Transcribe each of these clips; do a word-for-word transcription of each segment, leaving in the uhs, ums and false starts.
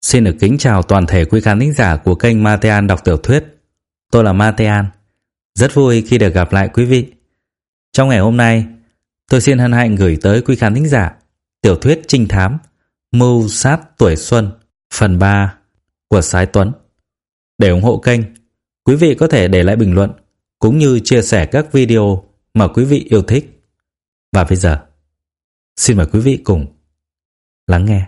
Xin được kính chào toàn thể quý khán thính giả của kênh Matean đọc tiểu thuyết. Tôi là Matean, rất vui khi được gặp lại quý vị. Trong ngày hôm nay, tôi xin hân hạnh gửi tới quý khán thính giả tiểu thuyết trinh thám Mưu sát tuổi xuân phần ba của Sái Tuấn. Để ủng hộ kênh, quý vị có thể để lại bình luận cũng như chia sẻ các video mà quý vị yêu thích. Và bây giờ, xin mời quý vị cùng lắng nghe.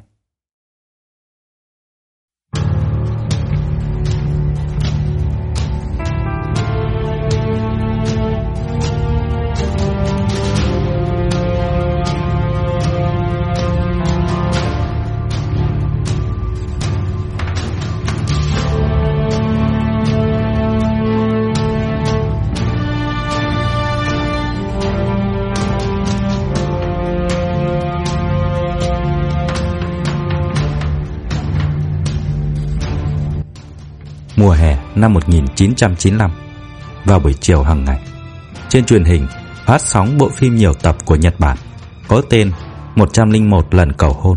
Mùa hè năm một nghìn chín trăm chín mươi lăm, vào buổi chiều hàng ngày, trên truyền hình phát sóng bộ phim nhiều tập của Nhật Bản có tên một trăm lẻ một lần cầu hôn.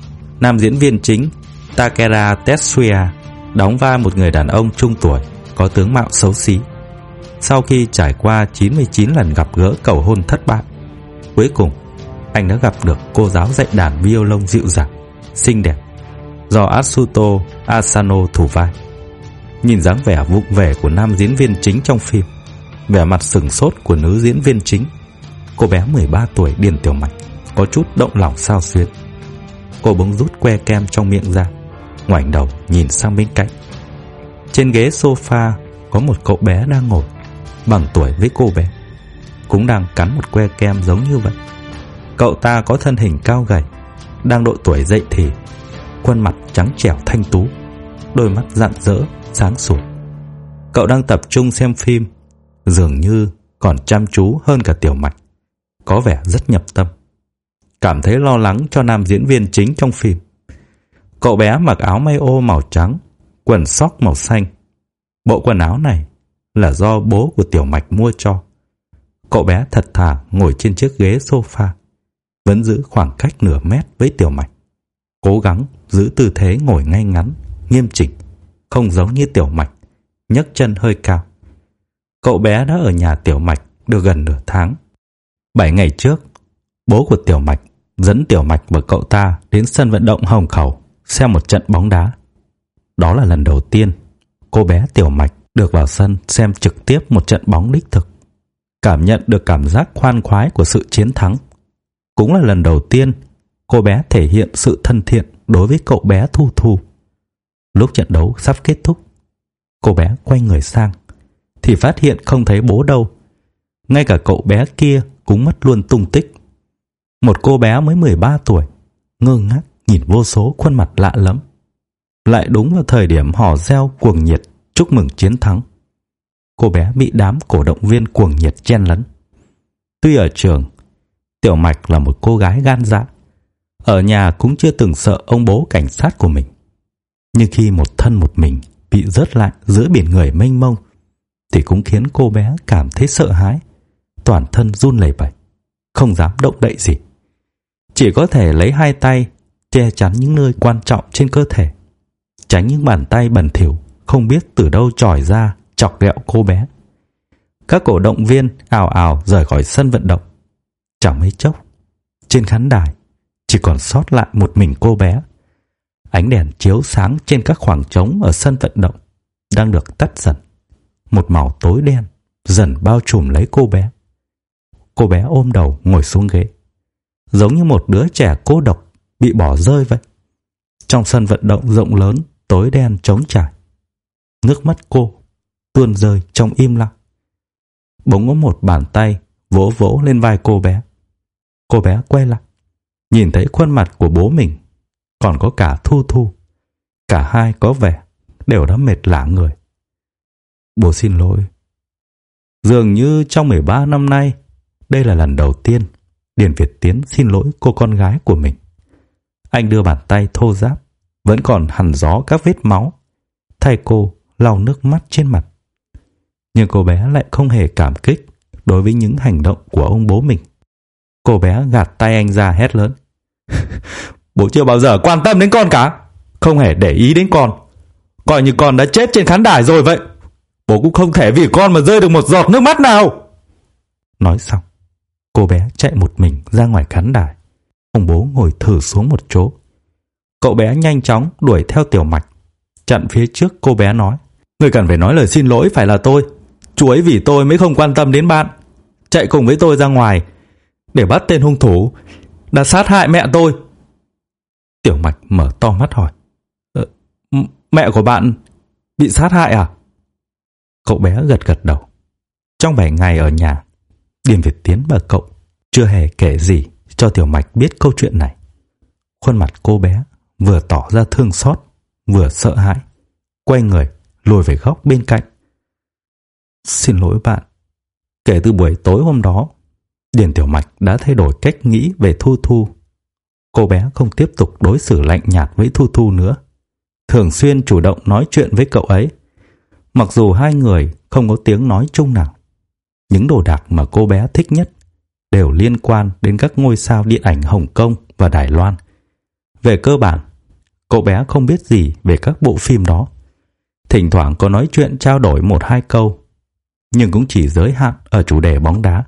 Nam diễn viên chính Takeda Tetsuya đóng vai một người đàn ông trung tuổi có tướng mạo xấu xí. Sau khi trải qua chín mươi chín lần gặp gỡ cầu hôn thất bại, cuối cùng anh đã gặp được cô giáo dạy đàn violon dịu dàng, xinh đẹp do Atsuto Asano thủ vai. Nhìn dáng vẻ vụng về của nam diễn viên chính trong phim, vẻ mặt sừng sốt của nữ diễn viên chính, cô bé mười ba tuổi Điền Tiểu Mạch có chút động lòng xao xuyến. Cô bỗng rút que kem trong miệng ra, ngoảnh đầu nhìn sang bên cạnh. Trên ghế sofa có một cậu bé đang ngồi, bằng tuổi với cô bé, cũng đang cắn một que kem giống như vậy. Cậu ta có thân hình cao gầy, đang độ tuổi dậy thì, khuôn mặt trắng trẻo thanh tú, đôi mắt rạng rỡ sáng sủa. Cậu đang tập trung xem phim, dường như còn chăm chú hơn cả Tiểu Mạch, có vẻ rất nhập tâm, cảm thấy lo lắng cho nam diễn viên chính trong phim. Cậu bé mặc áo may ô màu trắng, quần sóc màu xanh. Bộ quần áo này là do bố của Tiểu Mạch mua cho. Cậu bé thật thà ngồi trên chiếc ghế sofa, vẫn giữ khoảng cách nửa mét với Tiểu Mạch, cố gắng giữ tư thế ngồi ngay ngắn, nghiêm chỉnh, không giống như Tiểu Mạch nhấc chân hơi cao. Cậu bé đã ở nhà Tiểu Mạch được gần nửa tháng. Bảy ngày trước, bố của Tiểu Mạch dẫn Tiểu Mạch và cậu ta đến sân vận động Hồng Khẩu xem một trận bóng đá. Đó là lần đầu tiên cô bé Tiểu Mạch được vào sân xem trực tiếp một trận bóng đích thực, cảm nhận được cảm giác khoan khoái của sự chiến thắng. Cũng là lần đầu tiên cô bé thể hiện sự thân thiện đối với cậu bé Thu Thu. Lúc trận đấu sắp kết thúc, cô bé quay người sang thì phát hiện không thấy bố đâu. Ngay cả cậu bé kia cũng mất luôn tung tích. Một cô bé mới mười ba tuổi, ngơ ngác nhìn vô số khuôn mặt lạ lẫm. Lại đúng vào thời điểm hò reo cuồng nhiệt chúc mừng chiến thắng, cô bé bị đám cổ động viên cuồng nhiệt chen lấn. Tuy ở trường, Tiểu Mạch là một cô gái gan dạ, ở nhà cũng chưa từng sợ ông bố cảnh sát của mình. Nhưng khi một thân một mình bị rớt lại giữa biển người mênh mông, thì cũng khiến cô bé cảm thấy sợ hãi, toàn thân run lẩy bẩy, không dám động đậy gì. Chỉ có thể lấy hai tay che chắn những nơi quan trọng trên cơ thể, tránh những bàn tay bẩn thỉu không biết từ đâu chỏi ra chọc ghẹo cô bé. Các cổ động viên ào ào rời khỏi sân vận động. Chẳng mấy chốc, trên khán đài chỉ còn sót lại một mình cô bé. Ánh đèn chiếu sáng trên các khoảng trống ở sân vận động đang được tắt dần. Một màu tối đen dần bao trùm lấy cô bé. Cô bé ôm đầu ngồi xuống ghế, giống như một đứa trẻ cô độc bị bỏ rơi vậy. Trong sân vận động rộng lớn tối đen trống trải, nước mắt cô tuôn rơi trong im lặng. Bỗng có một bàn tay vỗ vỗ lên vai cô bé. Cô bé quay lại, nhìn thấy khuôn mặt của bố mình, còn có cả Thu Thu. Cả hai có vẻ đều đã mệt lả người. Bố xin lỗi. Dường như trong mười ba năm nay, đây là lần đầu tiên Điền Việt Tiến xin lỗi cô con gái của mình. Anh đưa bàn tay thô ráp, vẫn còn hằn gió các vết máu, thay cô lau nước mắt trên mặt. Nhưng cô bé lại không hề cảm kích đối với những hành động của ông bố mình. Cô bé gạt tay anh ra hét lớn: Bố chưa bao giờ quan tâm đến con cả. không hề để ý đến con, coi như con đã chết trên khán đài rồi vậy. Bố cũng không thể vì con mà rơi được một giọt nước mắt nào. Nói xong, cô bé chạy một mình ra ngoài khán đài. Ông bố ngồi thử xuống một chỗ. Cậu bé nhanh chóng đuổi theo Tiểu Mạch, chặn phía trước cô bé nói: Người cần phải nói lời xin lỗi phải là tôi. Chú ấy vì tôi mới không quan tâm đến bạn, chạy cùng với tôi ra ngoài để bắt tên hung thủ đã sát hại mẹ tôi. Tiểu Mạch mở to mắt hỏi: ờ, Mẹ của bạn bị sát hại à? Cậu bé gật gật đầu. Trong bảy ngày ở nhà, Điền Việt Tiến và cậu chưa hề kể gì cho Tiểu Mạch biết câu chuyện này. Khuôn mặt cô bé vừa tỏ ra thương xót, vừa sợ hãi, quay người lùi về góc bên cạnh. Xin lỗi bạn. Kể từ buổi tối hôm đó, Điền Tiểu Mạch đã thay đổi cách nghĩ về Thu Thu. Cô bé không tiếp tục đối xử lạnh nhạt với Thu Thu nữa, thường xuyên chủ động nói chuyện với cậu ấy. Mặc dù hai người không có tiếng nói chung nào, những đồ đạc mà cô bé thích nhất đều liên quan đến các ngôi sao điện ảnh Hồng Kông và Đài Loan. Về cơ bản, cậu bé không biết gì về các bộ phim đó. Thỉnh thoảng có nói chuyện trao đổi một hai câu, nhưng cũng chỉ giới hạn ở chủ đề bóng đá.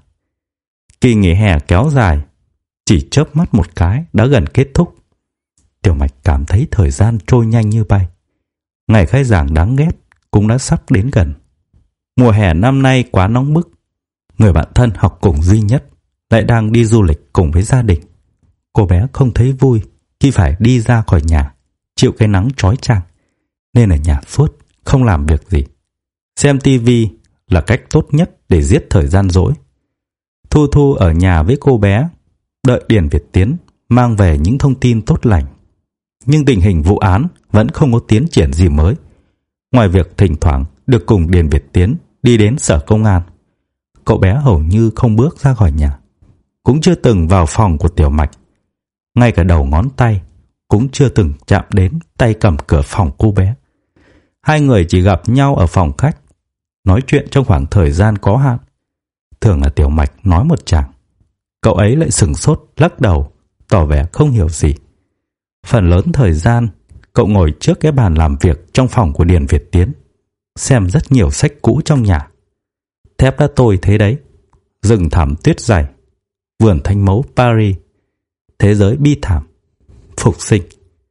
Kỳ nghỉ hè kéo dài, chỉ chớp mắt một cái đã gần kết thúc. Tiểu Mạch cảm thấy thời gian trôi nhanh như bay. Ngày khai giảng đáng ghét cũng đã sắp đến gần. Mùa hè năm nay quá nóng bức. Người bạn thân học cùng duy nhất lại đang đi du lịch cùng với gia đình. Cô bé không thấy vui khi phải đi ra khỏi nhà, chịu cái nắng chói chang, nên ở nhà suốt, không làm việc gì. Xem tivi là cách tốt nhất để giết thời gian rỗi. Thu Thu ở nhà với cô bé, đợi Điền Việt Tiến mang về những thông tin tốt lành. Nhưng tình hình vụ án vẫn không có tiến triển gì mới. Ngoài việc thỉnh thoảng được cùng Điền Việt Tiến đi đến sở công an, cậu bé hầu như không bước ra khỏi nhà, cũng chưa từng vào phòng của Tiểu Mạch. Ngay cả đầu ngón tay cũng chưa từng chạm đến tay cầm cửa phòng cô bé. Hai người chỉ gặp nhau ở phòng khách, nói chuyện trong khoảng thời gian có hạn. Thường là Tiểu Mạch nói một tràng, cậu ấy lại sửng sốt lắc đầu, tỏ vẻ không hiểu gì. Phần lớn thời gian, cậu ngồi trước cái bàn làm việc trong phòng của Điền Việt Tiến, xem rất nhiều sách cũ trong nhà. Thép đã tôi thế đấy, Rừng thảm tuyết dày, Vườn thanh mẫu Paris, Thế giới bi thảm, Phục sinh.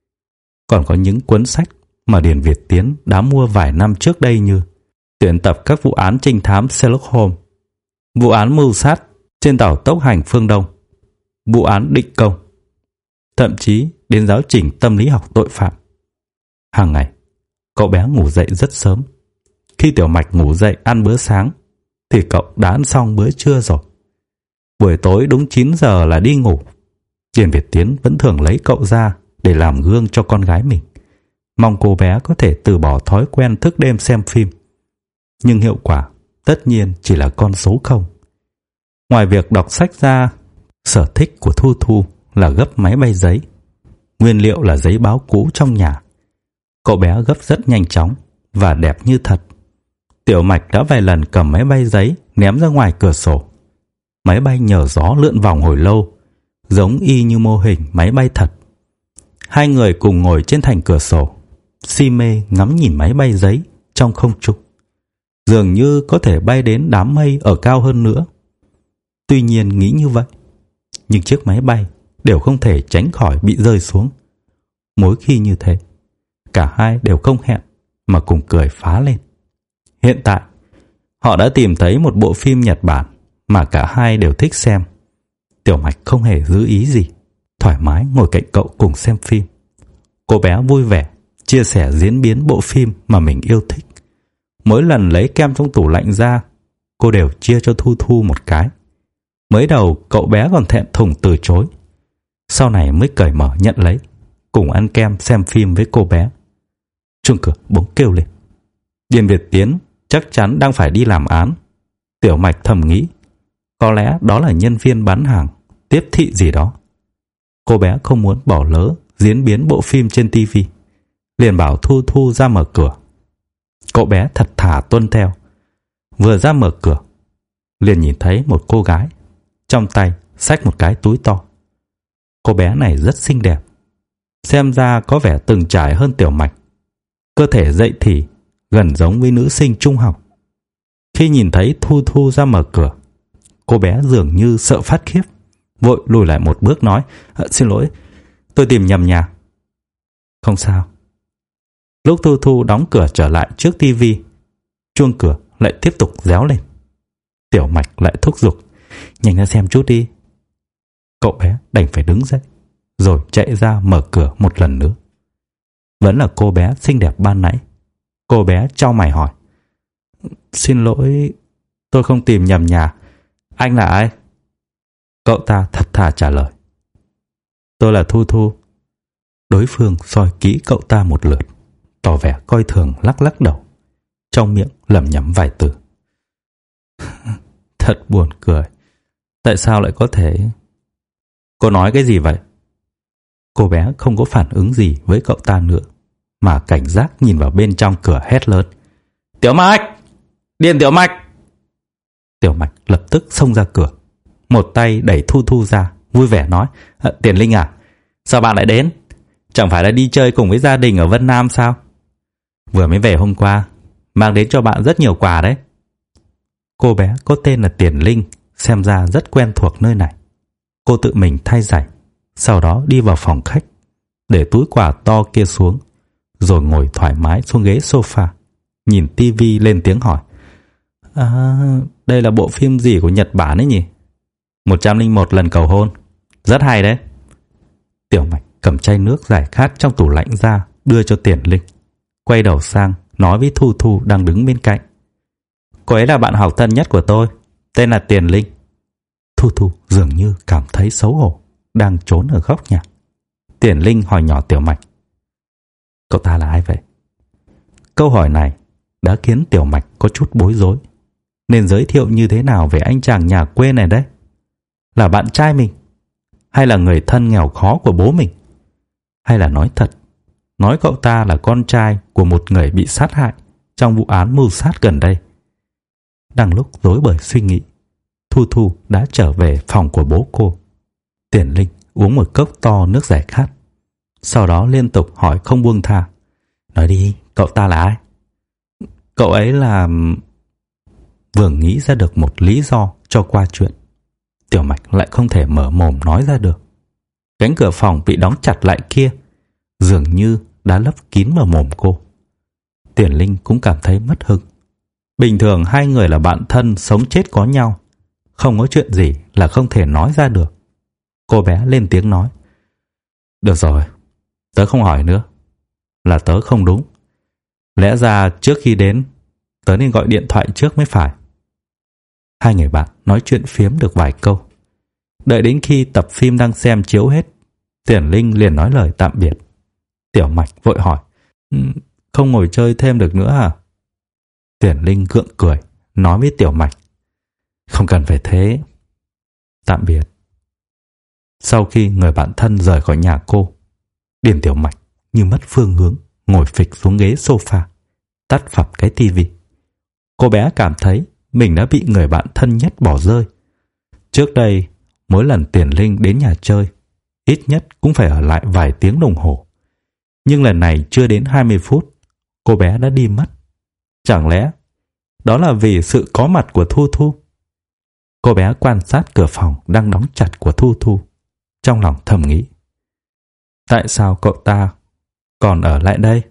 Còn có những cuốn sách mà Điền Việt Tiến đã mua vài năm trước đây như tuyển tập các vụ án trinh thám Sherlock Holmes, vụ án mưu sát trên tàu tốc hành phương Đông, vụ án định công, thậm chí đến giáo trình tâm lý học tội phạm. Hàng ngày, cậu bé ngủ dậy rất sớm. Khi Tiểu Mạch ngủ dậy ăn bữa sáng, thì cậu đã ăn xong bữa trưa rồi. Buổi tối đúng chín giờ là đi ngủ. Điền Việt Tiến vẫn thường lấy cậu ra để làm gương cho con gái mình, mong cô bé có thể từ bỏ thói quen thức đêm xem phim. Nhưng hiệu quả tất nhiên chỉ là con số không. Ngoài việc đọc sách ra, sở thích của Thu Thu là gấp máy bay giấy. Nguyên liệu là giấy báo cũ trong nhà. Cậu bé gấp rất nhanh chóng và đẹp như thật. Tiểu Mạch đã vài lần cầm máy bay giấy ném ra ngoài cửa sổ. Máy bay nhờ gió lượn vòng hồi lâu, giống y như mô hình máy bay thật. Hai người cùng ngồi trên thành cửa sổ, si mê ngắm nhìn máy bay giấy trong không trung. Dường như có thể bay đến đám mây ở cao hơn nữa. Tuy nhiên nghĩ như vậy, nhưng chiếc máy bay đều không thể tránh khỏi bị rơi xuống. Mỗi khi như thế, cả hai đều không hẹn mà cùng cười phá lên. Hiện tại, họ đã tìm thấy một bộ phim Nhật Bản mà cả hai đều thích xem. Tiểu Mạch không hề giữ ý gì, thoải mái ngồi cạnh cậu cùng xem phim. Cô bé vui vẻ chia sẻ diễn biến bộ phim mà mình yêu thích. Mỗi lần lấy kem trong tủ lạnh ra, cô đều chia cho Thu Thu một cái. Mới đầu cậu bé còn thẹn thùng từ chối, sau này mới cởi mở nhận lấy, cùng ăn kem xem phim với cô bé. Chuông cửa bỗng kêu lên. Điền Việt Tiến chắc chắn đang phải đi làm án. Tiểu Mạch thầm nghĩ, có lẽ đó là nhân viên bán hàng, tiếp thị gì đó. Cô bé không muốn bỏ lỡ diễn biến bộ phim trên tivi, liền bảo Thu Thu ra mở cửa. Cậu bé thật thà tuân theo. Vừa ra mở cửa, liền nhìn thấy một cô gái, trong tay xách một cái túi to. Cô bé này rất xinh đẹp, xem ra có vẻ từng trải hơn Tiểu Mạch. Cơ thể dậy thì gần giống với nữ sinh trung học. Khi nhìn thấy Thu Thu ra mở cửa, cô bé dường như sợ phát khiếp, vội lùi lại một bước nói: "Xin lỗi, tôi tìm nhầm nhà." "Không sao." Lúc Thu Thu đóng cửa trở lại trước tivi, chuông cửa lại tiếp tục réo lên. Tiểu Mạch lại thúc giục: "Nhanh ra xem chút đi." Cậu bé đành phải đứng dậy, rồi chạy ra mở cửa một lần nữa. Vẫn là cô bé xinh đẹp ban nãy. Cô bé chau mày hỏi: "Xin lỗi, tôi không tìm nhầm nhà. Anh là ai?" Cậu ta thật thà trả lời: "Tôi là Thu Thu." Đối phương soi kỹ cậu ta một lượt, tỏ vẻ coi thường, lắc lắc đầu, trong miệng lẩm nhẩm vài từ. Thật buồn cười. Tại sao lại có thể... Cô nói cái gì vậy? Cô bé không có phản ứng gì với cậu ta nữa, mà cảnh giác nhìn vào bên trong cửa hét lớn: "Tiểu Mạch! Điền Tiểu Mạch!" Tiểu Mạch lập tức xông ra cửa, một tay đẩy Thu Thu ra, vui vẻ nói: à, "Tiền Linh à? Sao bạn lại đến? Chẳng phải là đi chơi cùng với gia đình ở Vân Nam sao? Vừa mới về hôm qua, mang đến cho bạn rất nhiều quà đấy." Cô bé có tên là Tiền Linh, xem ra rất quen thuộc nơi này. Cô tự mình thay giày, sau đó đi vào phòng khách, để túi quà to kia xuống, rồi ngồi thoải mái xuống ghế sofa, nhìn tivi lên tiếng hỏi: "À, đây là bộ phim gì của Nhật Bản ấy nhỉ? một trăm lẻ một lần cầu hôn. Rất hay đấy." Tiểu Mạch cầm chai nước giải khát trong tủ lạnh ra, đưa cho Tiền Linh, quay đầu sang nói với Thu Thu đang đứng bên cạnh: "Cô ấy là bạn học thân nhất của tôi, tên là Tiền Linh." Thu Thu dường như cảm thấy xấu hổ, đang trốn ở góc nhà. Tiền Linh hỏi nhỏ Tiểu Mạch: "Cậu ta là ai vậy?" Câu hỏi này đã khiến Tiểu Mạch có chút bối rối. Nên giới thiệu như thế nào về anh chàng nhà quê này đấy? Là bạn trai mình? Hay là người thân nghèo khó của bố mình? Hay là nói thật, nói cậu ta là con trai của một người bị sát hại trong vụ án mưu sát gần đây? Đang lúc rối bời suy nghĩ, Thu Thu đã trở về phòng của bố cô. Tiền Linh uống một cốc to nước giải khát, sau đó liên tục hỏi không buông tha: "Nói đi, cậu ta là ai?" "Cậu ấy là..." Vừa nghĩ ra được một lý do cho qua chuyện, Tiểu Mạch lại không thể mở mồm nói ra được. Cánh cửa phòng bị đóng chặt lại kia dường như đã lấp kín vào mồm cô. Tiền Linh cũng cảm thấy mất hứng. Bình thường hai người là bạn thân sống chết có nhau, không có chuyện gì là không thể nói ra được. Cô bé lên tiếng nói: "Được rồi, tớ không hỏi nữa. Là tớ không đúng. Lẽ ra trước khi đến, tớ nên gọi điện thoại trước mới phải." Hai người bạn nói chuyện phiếm được vài câu. Đợi đến khi tập phim đang xem chiếu hết, Tiền Linh liền nói lời tạm biệt. Tiểu Mạch vội hỏi: "Không ngồi chơi thêm được nữa à?" Tiền Linh gượng cười, nói với Tiểu Mạch: "Không cần phải thế. Tạm biệt." Sau khi người bạn thân rời khỏi nhà cô, Điền Tiểu Mạch như mất phương hướng, ngồi phịch xuống ghế sofa, tắt phập cái tivi. Cô bé cảm thấy mình đã bị người bạn thân nhất bỏ rơi. Trước đây, mỗi lần Tiền Linh đến nhà chơi, ít nhất cũng phải ở lại vài tiếng đồng hồ. Nhưng lần này chưa đến hai mươi phút, cô bé đã đi mất. Chẳng lẽ đó là vì sự có mặt của Thu Thu? Cô bé quan sát cửa phòng đang đóng chặt của Thu Thu, trong lòng thầm nghĩ: tại sao cậu ta còn ở lại đây?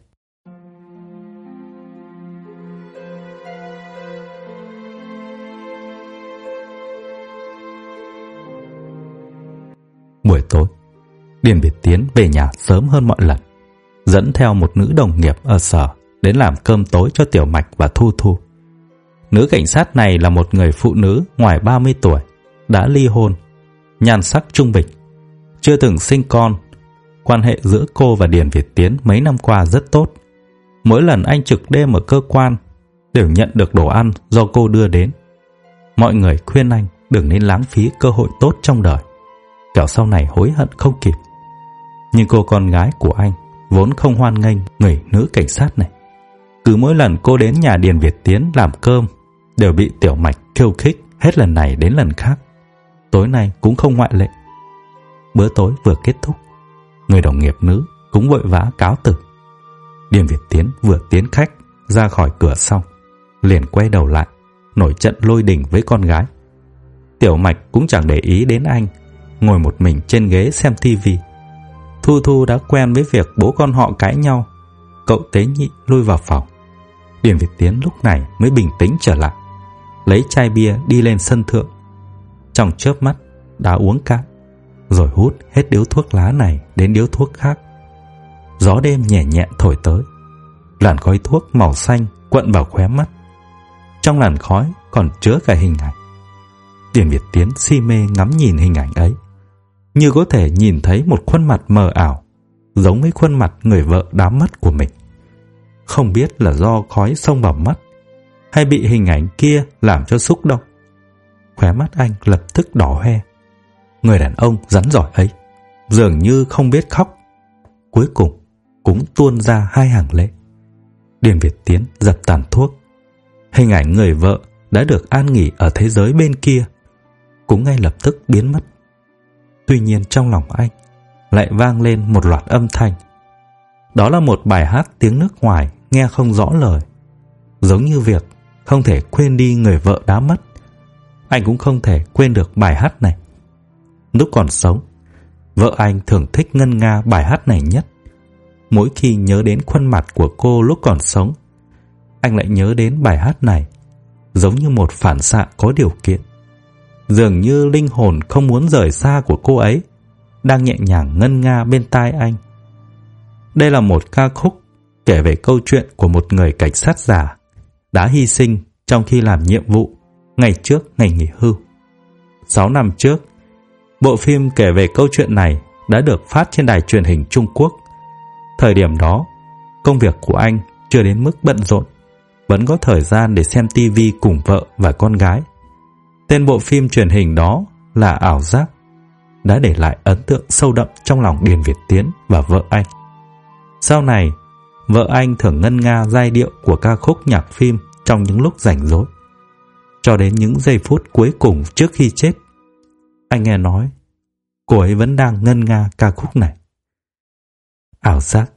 Buổi tối, Điền Việt Tiến về nhà sớm hơn mọi lần, dẫn theo một nữ đồng nghiệp ở sở đến làm cơm tối cho Tiểu Mạch và Thu Thu. Nữ cảnh sát này là một người phụ nữ ngoài ba mươi tuổi, đã ly hôn, nhan sắc trung bình, chưa từng sinh con. Quan hệ giữa cô và Điền Việt Tiến mấy năm qua rất tốt. Mỗi lần anh trực đêm ở cơ quan đều nhận được đồ ăn do cô đưa đến. Mọi người khuyên anh đừng nên lãng phí cơ hội tốt trong đời, kẻo sau này hối hận không kịp. Nhưng cô con gái của anh vốn không hoan nghênh người nữ cảnh sát này. Cứ mỗi lần cô đến nhà Điền Việt Tiến làm cơm đều bị Tiểu Mạch khiêu khích hết lần này đến lần khác. Tối nay cũng không ngoại lệ. Bữa tối vừa kết thúc, người đồng nghiệp nữ cũng vội vã cáo từ. Điền Việt Tiến vừa tiến khách ra khỏi cửa xong, liền quay đầu lại, nổi trận lôi đình với con gái. Tiểu Mạch cũng chẳng để ý đến anh, ngồi một mình trên ghế xem tivi. Thu Thu đã quen với việc bố con họ cãi nhau, cậu tế nhị lui vào phòng. Điền Việt Tiến lúc này mới bình tĩnh trở lại, lấy chai bia đi lên sân thượng. Trong chớp mắt đã uống cạn, rồi hút hết điếu thuốc lá này đến điếu thuốc khác. Gió đêm nhẹ nhẹ thổi tới, làn khói thuốc màu xanh quặn vào khóe mắt. Trong làn khói còn chứa cả hình ảnh. Điền Việt Tiến si mê ngắm nhìn hình ảnh ấy, như có thể nhìn thấy một khuôn mặt mờ ảo, giống với khuôn mặt người vợ đã mất của mình. Không biết là do khói xông vào mắt, hay bị hình ảnh kia làm cho xúc động, khóe mắt anh lập tức đỏ hoe. Người đàn ông rắn giỏi ấy dường như không biết khóc, cuối cùng cũng tuôn ra hai hàng lệ. Điền Việt Tiến dập tàn thuốc. Hình ảnh người vợ đã được an nghỉ ở thế giới bên kia cũng ngay lập tức biến mất. Tuy nhiên trong lòng anh lại vang lên một loạt âm thanh. Đó là một bài hát tiếng nước ngoài nghe không rõ lời, giống như việc không thể quên đi người vợ đã mất. Anh cũng không thể quên được bài hát này. Lúc còn sống, vợ anh thường thích ngân nga bài hát này nhất. Mỗi khi nhớ đến khuôn mặt của cô lúc còn sống, anh lại nhớ đến bài hát này, giống như một phản xạ có điều kiện. Dường như linh hồn không muốn rời xa của cô ấy đang nhẹ nhàng ngân nga bên tai anh. Đây là một ca khúc kể về câu chuyện của một người cảnh sát già đã hy sinh trong khi làm nhiệm vụ ngày trước ngày nghỉ hưu. Sáu năm trước, bộ phim kể về câu chuyện này đã được phát trên đài truyền hình Trung Quốc. Thời điểm đó, công việc của anh chưa đến mức bận rộn, vẫn có thời gian để xem tivi cùng vợ và con gái. Tên bộ phim truyền hình đó là Ảo Giác, đã để lại ấn tượng sâu đậm trong lòng Điền Việt Tiến và vợ anh. Sau này, vợ anh thường ngân nga giai điệu của ca khúc nhạc phim trong những lúc rảnh rỗi. Cho đến những giây phút cuối cùng trước khi chết, anh nghe nói cô ấy vẫn đang ngân nga ca khúc này. Ảo giác.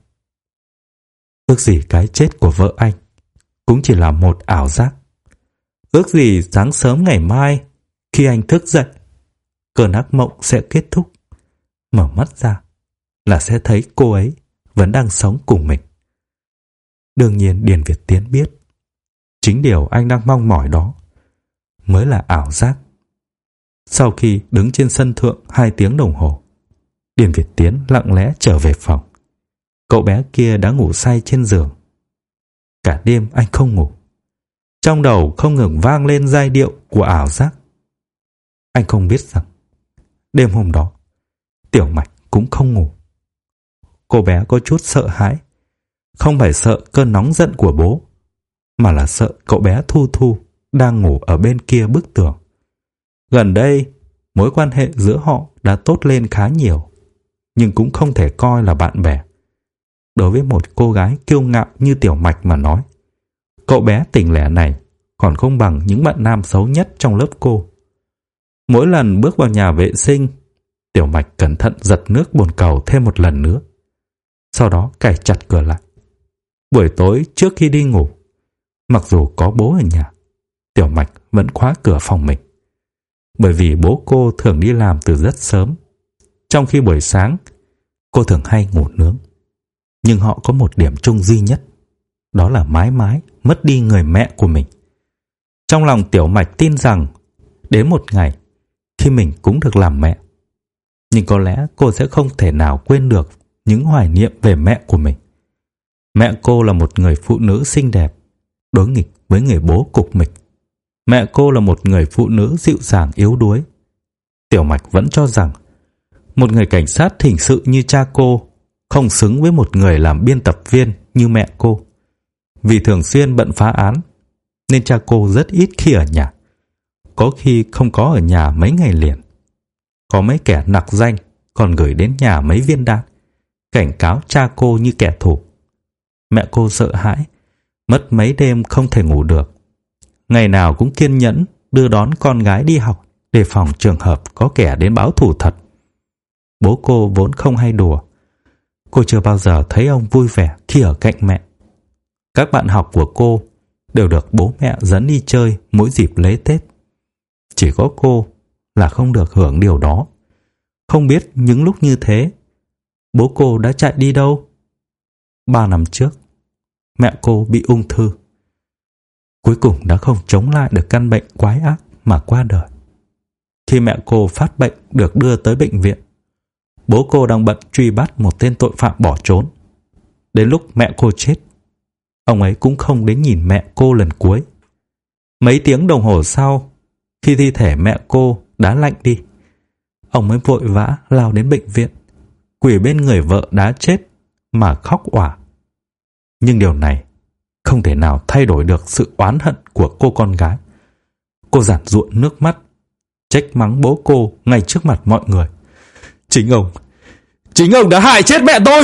Ước gì cái chết của vợ anh cũng chỉ là một ảo giác. Ước gì sáng sớm ngày mai khi anh thức dậy, cơn ác mộng sẽ kết thúc, mở mắt ra là sẽ thấy cô ấy vẫn đang sống cùng mình. Đương nhiên Điền Việt Tiến biết, chính điều anh đang mong mỏi đó mới là ảo giác. Sau khi đứng trên sân thượng hai tiếng đồng hồ, Điền Việt Tiến lặng lẽ trở về phòng. Cậu bé kia đã ngủ say trên giường. Cả đêm anh không ngủ. Trong đầu không ngừng vang lên giai điệu của ảo giác. Anh không biết rằng đêm hôm đó Tiểu Mạch cũng không ngủ. Cô bé có chút sợ hãi. Không phải sợ cơn nóng giận của bố, mà là sợ cậu bé Thu Thu đang ngủ ở bên kia bức tường. Gần đây, mối quan hệ giữa họ đã tốt lên khá nhiều, nhưng cũng không thể coi là bạn bè. Đối với một cô gái kiêu ngạo như Tiểu Mạch mà nói, cậu bé tỉnh lẻ này còn không bằng những bạn nam xấu nhất trong lớp cô. Mỗi lần bước vào nhà vệ sinh, Tiểu Mạch cẩn thận giật nước bồn cầu thêm một lần nữa, sau đó cài chặt cửa lại. Buổi tối trước khi đi ngủ, mặc dù có bố ở nhà, Tiểu Mạch vẫn khóa cửa phòng mình. Bởi vì bố cô thường đi làm từ rất sớm, trong khi buổi sáng cô thường hay ngủ nướng. Nhưng họ có một điểm chung duy nhất, đó là mãi mãi mất đi người mẹ của mình. Trong lòng Tiểu Mạch tin rằng đến một ngày khi mình cũng được làm mẹ, nhưng có lẽ cô sẽ không thể nào quên được những hoài niệm về mẹ của mình. Mẹ cô là một người phụ nữ xinh đẹp, đối nghịch với người bố cục mịch. Mẹ cô là một người phụ nữ dịu dàng yếu đuối. Tiểu Mạch vẫn cho rằng một người cảnh sát hình sự như cha cô không xứng với một người làm biên tập viên như mẹ cô. Vì thường xuyên bận phá án, nên cha cô rất ít khi ở nhà. Có khi không có ở nhà mấy ngày liền. Có mấy kẻ nặc danh còn gửi đến nhà mấy viên đạn, cảnh cáo cha cô như kẻ thù. Mẹ cô sợ hãi, mất mấy đêm không thể ngủ được. Ngày nào cũng kiên nhẫn đưa đón con gái đi học, đề phòng trường hợp có kẻ đến báo thù thật. Bố cô vốn không hay đùa. Cô chưa bao giờ thấy ông vui vẻ khi ở cạnh mẹ. Các bạn học của cô đều được bố mẹ dẫn đi chơi mỗi dịp lễ Tết. Chỉ có cô là không được hưởng điều đó. Không biết những lúc như thế, bố cô đã chạy đi đâu? Ba năm trước, mẹ cô bị ung thư. Cuối cùng đã không chống lại được căn bệnh quái ác mà qua đời. Khi mẹ cô phát bệnh được đưa tới bệnh viện, bố cô đang bận truy bắt một tên tội phạm bỏ trốn. Đến lúc mẹ cô chết, ông ấy cũng không đến nhìn mẹ cô lần cuối. Mấy tiếng đồng hồ sau, khi thi thể mẹ cô đã lạnh đi, ông ấy vội vã lao đến bệnh viện, quỳ bên người vợ đã chết mà khóc òa. Nhưng điều này không thể nào thay đổi được sự oán hận của cô con gái. Cô giản giụa nước mắt, trách mắng bố cô ngay trước mặt mọi người. Chính ông, chính ông đã hại chết mẹ tôi!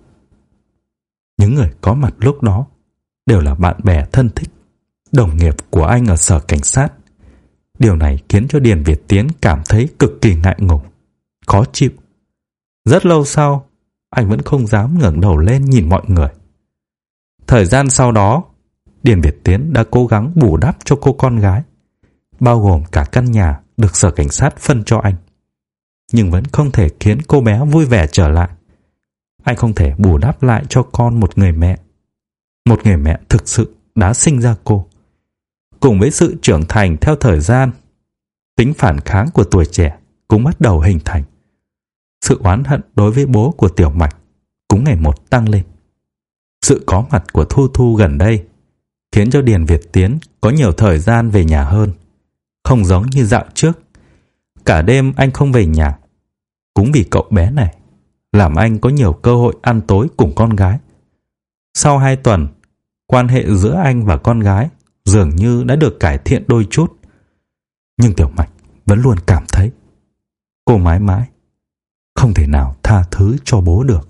Những người có mặt lúc đó đều là bạn bè thân thích, đồng nghiệp của anh ở sở cảnh sát. Điều này khiến cho Điền Việt Tiến cảm thấy cực kỳ ngại ngùng, khó chịu. Rất lâu sau, anh vẫn không dám ngẩng đầu lên nhìn mọi người. Thời gian sau đó, Điền Việt Tiến đã cố gắng bù đắp cho cô con gái, bao gồm cả căn nhà được sở cảnh sát phân cho anh. Nhưng vẫn không thể khiến cô bé vui vẻ trở lại. Anh không thể bù đắp lại cho con một người mẹ. Một người mẹ thực sự đã sinh ra cô. Cùng với sự trưởng thành theo thời gian, tính phản kháng của tuổi trẻ cũng bắt đầu hình thành. Sự oán hận đối với bố của Tiểu Mạch cũng ngày một tăng lên. Sự có mặt của Thu Thu gần đây khiến cho Điền Việt Tiến có nhiều thời gian về nhà hơn. Không giống như dạo trước, cả đêm anh không về nhà. Cũng vì cậu bé này làm anh có nhiều cơ hội ăn tối cùng con gái. Sau hai tuần, quan hệ giữa anh và con gái dường như đã được cải thiện đôi chút. Nhưng Tiểu Mạch vẫn luôn cảm thấy cô mãi mãi không thể nào tha thứ cho bố được.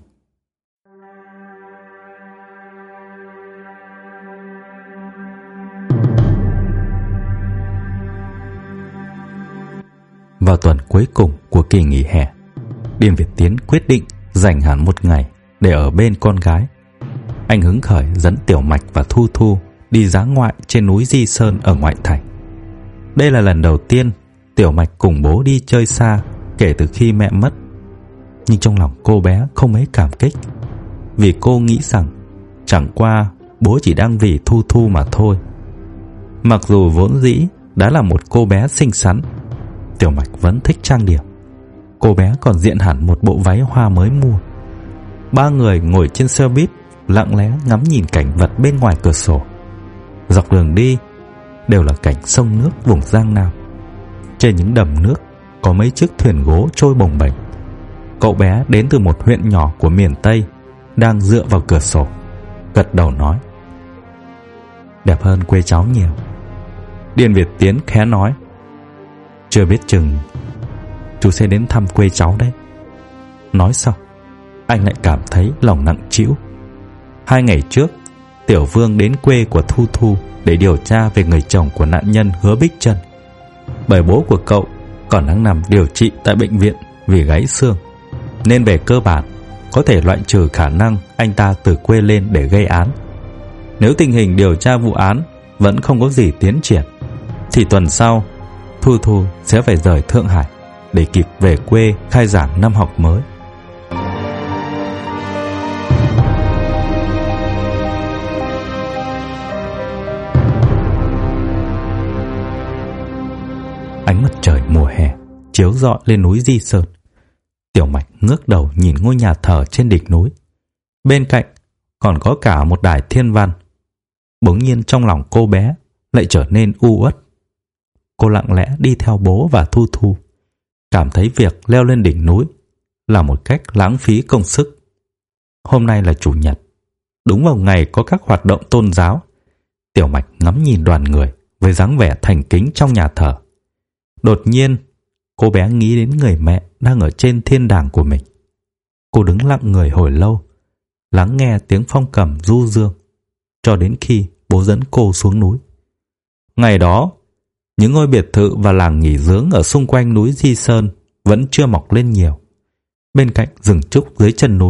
Vào tuần cuối cùng của kỳ nghỉ hè, Điền Việt Tiến quyết định dành hẳn một ngày để ở bên con gái. Anh hứng khởi dẫn Tiểu Mạch và Thu Thu đi dã ngoại trên núi Di Sơn ở ngoại thành. Đây là lần đầu tiên Tiểu Mạch cùng bố đi chơi xa kể từ khi mẹ mất. Nhưng trong lòng cô bé không mấy cảm kích, vì cô nghĩ rằng chẳng qua bố chỉ đang vì Thu Thu mà thôi. Mặc dù vốn dĩ đã là một cô bé xinh xắn, Tiểu Mạch vẫn thích trang điểm. Cô bé còn diện hẳn một bộ váy hoa mới mua. Ba người ngồi trên xe buýt lặng lẽ ngắm nhìn cảnh vật bên ngoài cửa sổ. Dọc đường đi đều là cảnh sông nước vùng Giang Nam. Trên những đầm nước có mấy chiếc thuyền gỗ trôi bồng bềnh. Cậu bé đến từ một huyện nhỏ của miền Tây đang dựa vào cửa sổ, gật đầu nói: đẹp hơn quê cháu nhiều. Điền Việt Tiến khẽ nói: chưa biết chừng chú sẽ đến thăm quê cháu đấy. Nói xong, anh lại cảm thấy lòng nặng trĩu. Hai ngày trước, Tiểu Vương đến quê của Thu Thu để điều tra về người chồng của nạn nhân Hứa Bích Trân. Bởi bố của cậu còn đang nằm điều trị tại bệnh viện vì gãy xương, nên về cơ bản có thể loại trừ khả năng anh ta từ quê lên để gây án. Nếu tình hình điều tra vụ án vẫn không có gì tiến triển, thì tuần sau Thu Thu sẽ phải rời Thượng Hải để kịp về quê khai giảng năm học mới. Ánh mặt trời mùa hè chiếu rọi lên núi Di Sơn. Tiểu Mạch ngước đầu nhìn ngôi nhà thờ trên đỉnh núi. Bên cạnh còn có cả một đài thiên văn. Bỗng nhiên trong lòng cô bé lại trở nên u uất. Cô lặng lẽ đi theo bố và Thu Thu, cảm thấy việc leo lên đỉnh núi là một cách lãng phí công sức. Hôm nay là Chủ nhật, đúng vào ngày có các hoạt động tôn giáo. Tiểu Mạch ngắm nhìn đoàn người với dáng vẻ thành kính trong nhà thờ. Đột nhiên, cô bé nghĩ đến người mẹ đang ở trên thiên đàng của mình. Cô đứng lặng người hồi lâu, lắng nghe tiếng phong cầm du dương, cho đến khi bố dẫn cô xuống núi. Ngày đó, những ngôi biệt thự và làng nghỉ dưỡng ở xung quanh núi Di Sơn vẫn chưa mọc lên nhiều. Bên cạnh rừng trúc dưới chân núi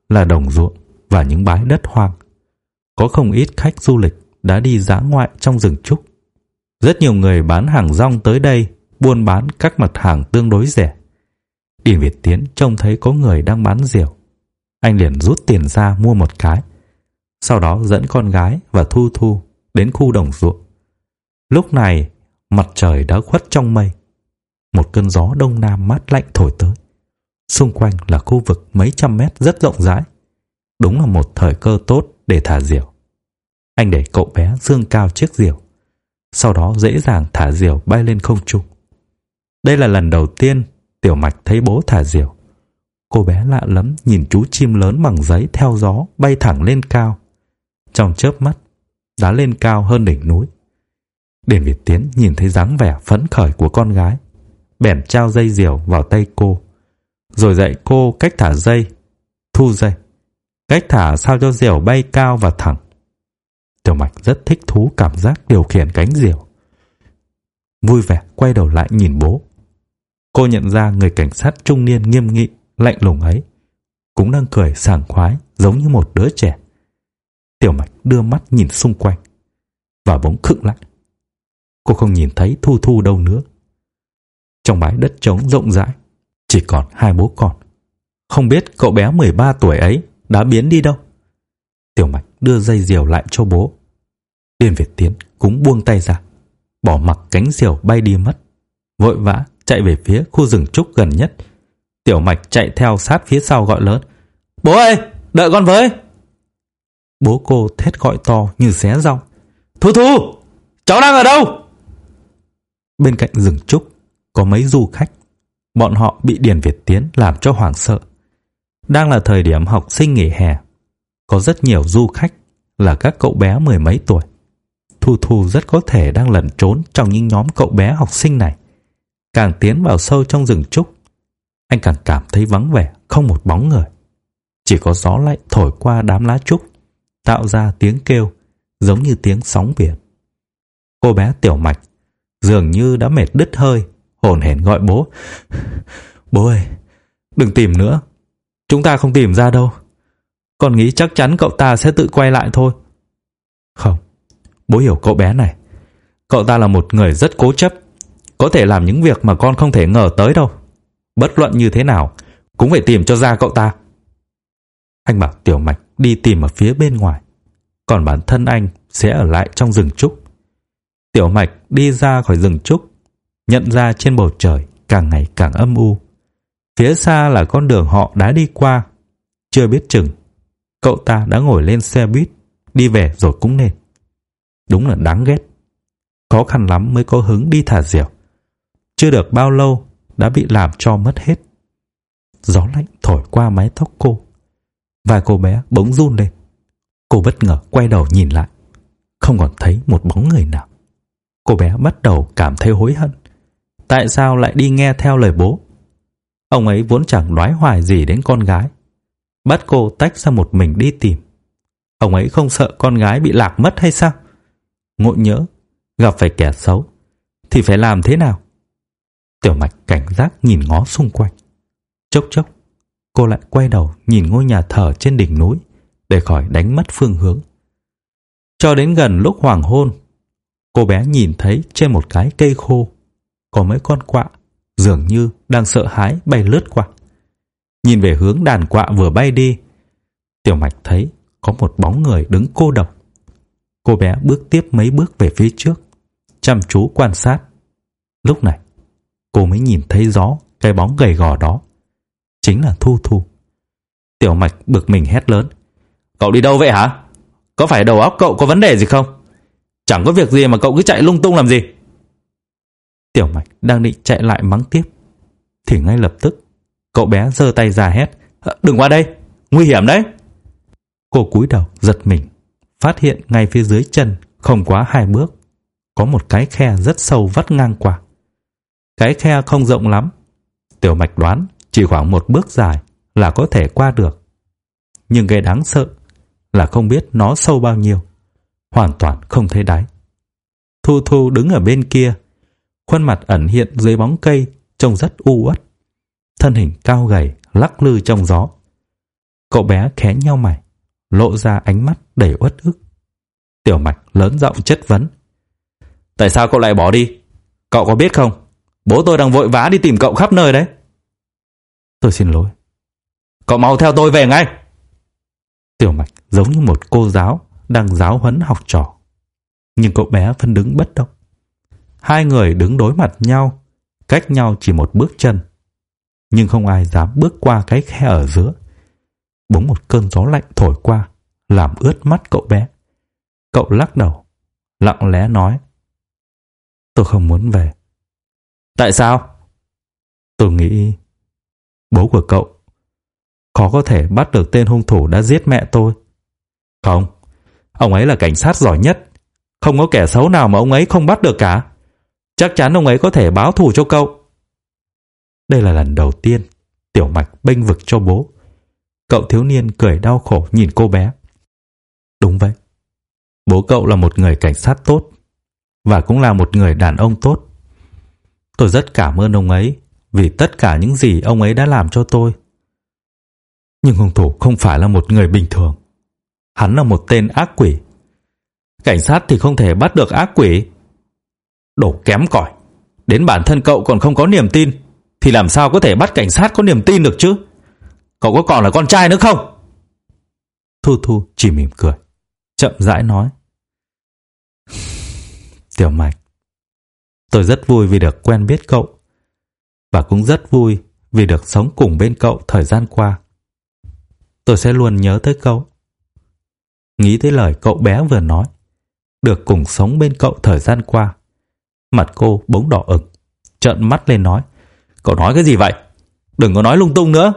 là đồng ruộng và những bãi đất hoang. Có không ít khách du lịch đã đi dã ngoại trong rừng trúc. Rất nhiều người bán hàng rong tới đây buôn bán các mặt hàng tương đối rẻ. Điền Việt Tiến trông thấy có người đang bán diều. Anh liền rút tiền ra mua một cái. Sau đó dẫn con gái và Thu Thu đến khu đồng ruộng. Lúc này mặt trời đã khuất trong mây. Một cơn gió đông nam mát lạnh thổi tới. Xung quanh là khu vực mấy trăm mét rất rộng rãi. Đúng là một thời cơ tốt để thả diều. Anh để cậu bé dương cao chiếc diều, sau đó dễ dàng thả diều bay lên không trung. Đây là lần đầu tiên Tiểu Mạch thấy bố thả diều. Cô bé lạ lắm nhìn chú chim lớn bằng giấy theo gió bay thẳng lên cao. Trong chớp mắt đã lên cao hơn đỉnh núi. Điền Việt Tiến nhìn thấy dáng vẻ phấn khởi của con gái, bèn trao dây diều vào tay cô, rồi dạy cô cách thả dây, thu dây, cách thả sao cho diều bay cao và thẳng. Tiểu Mạch rất thích thú cảm giác điều khiển cánh diều. Vui vẻ quay đầu lại nhìn bố. Cô nhận ra người cảnh sát trung niên nghiêm nghị, lạnh lùng ấy cũng đang cười sảng khoái giống như một đứa trẻ. Tiểu Mạch đưa mắt nhìn xung quanh và bỗng khựng lại. Cô không nhìn thấy Thu Thu đâu nữa. Trong bãi đất trống rộng rãi chỉ còn hai bố con. Không biết cậu bé mười ba tuổi ấy đã biến đi đâu. Tiểu Mạch đưa dây diều lại cho bố. Điền Việt Tiến cũng buông tay ra, bỏ mặc cánh diều bay đi mất, vội vã chạy về phía khu rừng trúc gần nhất. Tiểu Mạch chạy theo sát phía sau gọi lớn: "Bố ơi, đợi con với!" Bố cô thét gọi to như xé rau: "Thu Thu, cháu đang ở đâu?" Bên cạnh rừng trúc có mấy du khách. Bọn họ bị Điền Việt Tiến làm cho hoảng sợ. Đang là thời điểm học sinh nghỉ hè. Có rất nhiều du khách là các cậu bé mười mấy tuổi. Thu Thu rất có thể đang lẩn trốn trong những nhóm cậu bé học sinh này. Càng tiến vào sâu trong rừng trúc, anh càng cảm thấy vắng vẻ, không một bóng người. Chỉ có gió lạnh thổi qua đám lá trúc, tạo ra tiếng kêu giống như tiếng sóng biển. Cô bé Tiểu Mạch dường như đã mệt đứt hơi, hổn hển gọi bố: "Bố ơi, đừng tìm nữa. Chúng ta không tìm ra đâu. Con nghĩ chắc chắn cậu ta sẽ tự quay lại thôi." "Không, bố hiểu cậu bé này. Cậu ta là một người rất cố chấp, có thể làm những việc mà con không thể ngờ tới đâu. Bất luận như thế nào cũng phải tìm cho ra cậu ta." Anh bảo Tiểu Mạch đi tìm ở phía bên ngoài, còn bản thân anh sẽ ở lại trong rừng trúc. Tiểu Mạch đi ra khỏi rừng trúc, nhận ra trên bầu trời càng ngày càng âm u. Phía xa là con đường họ đã đi qua. Chưa biết chừng cậu ta đã ngồi lên xe buýt đi về rồi cũng nên. Đúng là đáng ghét. Khó khăn lắm mới có hứng đi thả diều. Chưa được bao lâu đã bị làm cho mất hết. Gió lạnh thổi qua mái tóc cô. Vai cô bé bỗng run lên. Cô bất ngờ quay đầu nhìn lại. Không còn thấy một bóng người nào. Cô bé bắt đầu cảm thấy hối hận. Tại sao lại đi nghe theo lời bố? Ông ấy vốn chẳng đoái hoài gì đến con gái, bắt cô tách ra một mình đi tìm. Ông ấy không sợ con gái bị lạc mất hay sao? Ngộ nhỡ gặp phải kẻ xấu thì phải làm thế nào? Tiểu Mạch cảnh giác nhìn ngó xung quanh. Chốc chốc cô lại quay đầu nhìn ngôi nhà thờ trên đỉnh núi để khỏi đánh mất phương hướng. Cho đến gần lúc hoàng hôn, cô bé nhìn thấy trên một cái cây khô có mấy con quạ dường như đang sợ hãi bay lướt qua. Nhìn về hướng đàn quạ vừa bay đi, Tiểu Mạch thấy có một bóng người đứng cô độc. Cô bé bước tiếp mấy bước về phía trước, chăm chú quan sát. Lúc này cô mới nhìn thấy rõ cái bóng gầy gò đó chính là Thu Thu. Tiểu Mạch bực mình hét lớn: "Cậu đi đâu vậy hả? Có phải đầu óc cậu có vấn đề gì không? Chẳng có việc gì mà cậu cứ chạy lung tung làm gì?" Tiểu Mạch đang định chạy lại mắng tiếp thì ngay lập tức cậu bé giơ tay ra hét: "Đừng qua đây, nguy hiểm đấy!" Cô cúi đầu giật mình, phát hiện ngay phía dưới chân không quá hai bước có một cái khe rất sâu vắt ngang qua. Cái khe không rộng lắm, Tiểu Mạch đoán chỉ khoảng một bước dài là có thể qua được. Nhưng cái đáng sợ là không biết nó sâu bao nhiêu, hoàn toàn không thấy đáy. Thu Thu đứng ở bên kia, khuôn mặt ẩn hiện dưới bóng cây trông rất u uất, thân hình cao gầy lắc lư trong gió. Cậu bé khẽ nheo mày, lộ ra ánh mắt đầy uất ức. Tiểu Mạch lớn giọng chất vấn. Tại sao cậu lại bỏ đi? Cậu có biết không? Bố tôi đang vội vã đi tìm cậu khắp nơi đấy. Tôi xin lỗi. Cậu mau theo tôi về ngay. Tiểu Mạch giống như một cô giáo đang giáo huấn học trò. Nhưng cậu bé vẫn đứng bất động. Hai người đứng đối mặt nhau, cách nhau chỉ một bước chân. Nhưng không ai dám bước qua cái khe ở giữa. Bỗng một cơn gió lạnh thổi qua, làm ướt mắt cậu bé. Cậu lắc đầu, lặng lẽ nói. Tôi không muốn về. Tại sao? Tôi nghĩ bố của cậu khó có thể bắt được tên hung thủ đã giết mẹ tôi. Không, ông ấy là cảnh sát giỏi nhất. Không có kẻ xấu nào mà ông ấy không bắt được cả. Chắc chắn ông ấy có thể báo thù cho cậu. Đây là lần đầu tiên Tiểu Mạch bênh vực cho bố. Cậu thiếu niên cười đau khổ nhìn cô bé. Đúng vậy. Bố cậu là một người cảnh sát tốt, và cũng là một người đàn ông tốt. Tôi rất cảm ơn ông ấy vì tất cả những gì ông ấy đã làm cho tôi. Nhưng hung thủ không phải là một người bình thường. Hắn là một tên ác quỷ. Cảnh sát thì không thể bắt được ác quỷ. Đồ kém cỏi. Đến bản thân cậu còn không có niềm tin, thì làm sao có thể bắt cảnh sát có niềm tin được chứ? Cậu có còn là con trai nữa không? Thu Thu chỉ mỉm cười, chậm rãi nói. Tiểu Mạch, tôi rất vui vì được quen biết cậu, và cũng rất vui vì được sống cùng bên cậu thời gian qua. Tôi sẽ luôn nhớ tới cậu. Nghĩ tới lời cậu bé vừa nói, được cùng sống bên cậu thời gian qua, mặt cô bỗng đỏ ửng, trợn mắt lên nói. Cậu nói cái gì vậy? Đừng có nói lung tung nữa.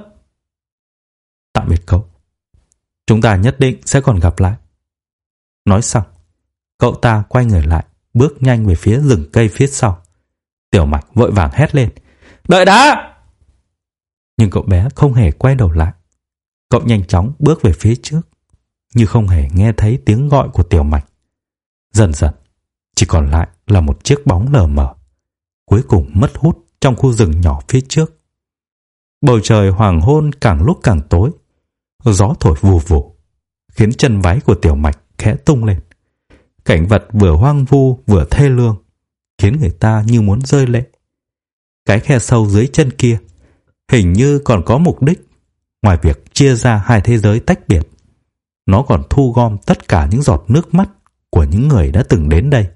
Tạm biệt cậu. Chúng ta nhất định sẽ còn gặp lại. Nói xong, cậu ta quay người lại, bước nhanh về phía rừng cây phía sau. Tiểu Mạch vội vàng hét lên. Đợi đã! Nhưng cậu bé không hề quay đầu lại. Cậu nhanh chóng bước về phía trước, như không hề nghe thấy tiếng gọi của Tiểu Mạch. Dần dần, chỉ còn lại là một chiếc bóng lờ mờ, cuối cùng mất hút trong khu rừng nhỏ phía trước. Bầu trời hoàng hôn càng lúc càng tối, gió thổi vù vù, khiến chân váy của Tiểu Mạch khẽ tung lên. Cảnh vật vừa hoang vu vừa thê lương, khiến người ta như muốn rơi lệ. Cái khe sâu dưới chân kia hình như còn có mục đích. Ngoài việc chia ra hai thế giới tách biệt, nó còn thu gom tất cả những giọt nước mắt của những người đã từng đến đây.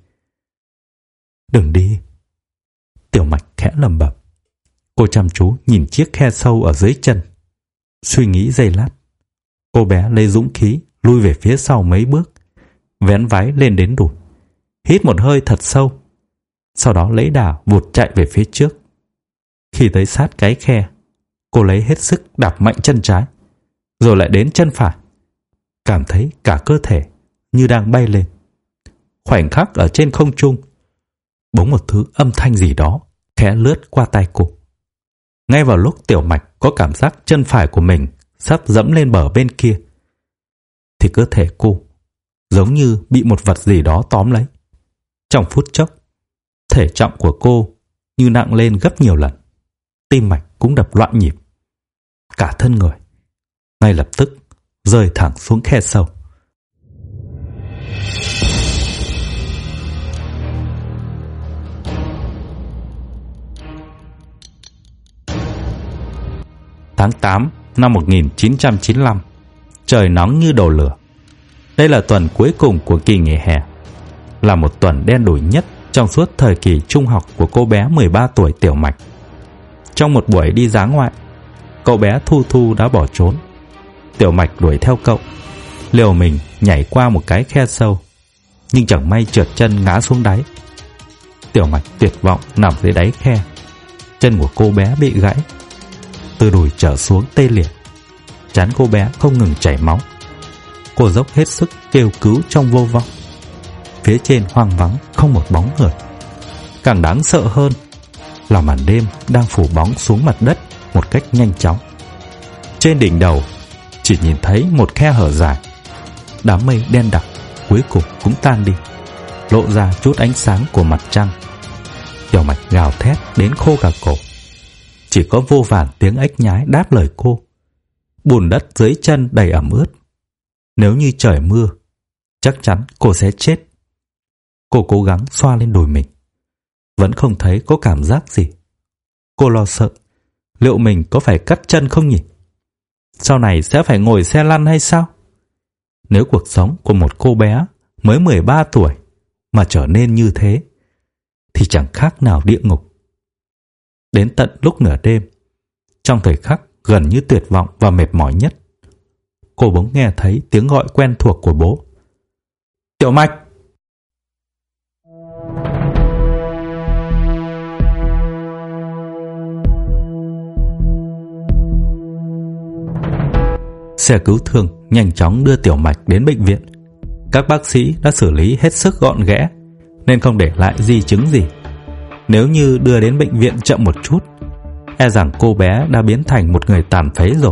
Đừng đi. Tiểu Mạch khẽ lẩm bẩm. Cô chăm chú nhìn chiếc khe sâu ở dưới chân. Suy nghĩ giây lát, cô bé lấy dũng khí lui về phía sau mấy bước, vén váy lên đến đùi, hít một hơi thật sâu, sau đó lấy đà vụt chạy về phía trước. Khi tới sát cái khe, cô lấy hết sức đạp mạnh chân trái, rồi lại đến chân phải, cảm thấy cả cơ thể như đang bay lên. Khoảnh khắc ở trên không trung, bỗng một thứ âm thanh gì đó khẽ lướt qua tai cô. Ngay vào lúc Tiểu Mạch có cảm giác chân phải của mình sắp dẫm lên bờ bên kia, thì cơ thể cô giống như bị một vật gì đó tóm lấy. Trong phút chốc, thể trọng của cô như nặng lên gấp nhiều lần. Tim mạch cũng đập loạn nhịp. Cả thân người ngay lập tức rơi thẳng xuống khe sâu. Tháng tám năm một nghìn chín trăm chín mươi lăm, trời nóng như đổ lửa. Đây là tuần cuối cùng của kỳ nghỉ hè, là một tuần đen đủi nhất trong suốt thời kỳ trung học của cô bé mười ba tuổi Tiểu Mạch. Trong một buổi đi dã ngoại, cậu bé Thu Thu đã bỏ trốn. Tiểu Mạch đuổi theo cậu, liều mình nhảy qua một cái khe sâu, nhưng chẳng may trượt chân ngã xuống đáy. Tiểu Mạch tuyệt vọng nằm dưới đáy khe. Chân của cô bé bị gãy, từ đùi trở xuống tê liệt. Trán cô bé không ngừng chảy máu. Cô dốc hết sức kêu cứu trong vô vọng. Phía trên hoang vắng không một bóng người. Càng đáng sợ hơn là màn đêm đang phủ bóng xuống mặt đất một cách nhanh chóng. Trên đỉnh đầu chỉ nhìn thấy một khe hở dài. Đám mây đen đặc cuối cùng cũng tan đi, lộ ra chút ánh sáng của mặt trăng. Tiểu Mạch gào thét đến khô cả cổ. Chỉ có vô vàn tiếng ếch nhái đáp lời cô. bùn đất dưới chân đầy ẩm ướt. Nếu như trời mưa, chắc chắn cô sẽ chết. Cô cố gắng xoa lên đùi mình, vẫn không thấy có cảm giác gì. Cô lo sợ, liệu mình có phải cắt chân không nhỉ? Sau này sẽ phải ngồi xe lăn hay sao? Nếu cuộc sống của một cô bé mới mười ba tuổi mà trở nên như thế, thì chẳng khác nào địa ngục. Đến tận lúc nửa đêm, trong thời khắc gần như tuyệt vọng và mệt mỏi nhất, cô bỗng nghe thấy tiếng gọi quen thuộc của bố. Tiểu Mạch! Xe cứu thương nhanh chóng đưa Tiểu Mạch đến bệnh viện. Các bác sĩ đã xử lý hết sức gọn ghẽ nên không để lại di chứng gì. Nếu như đưa đến bệnh viện chậm một chút, e rằng cô bé đã biến thành một người tàn phế rồi.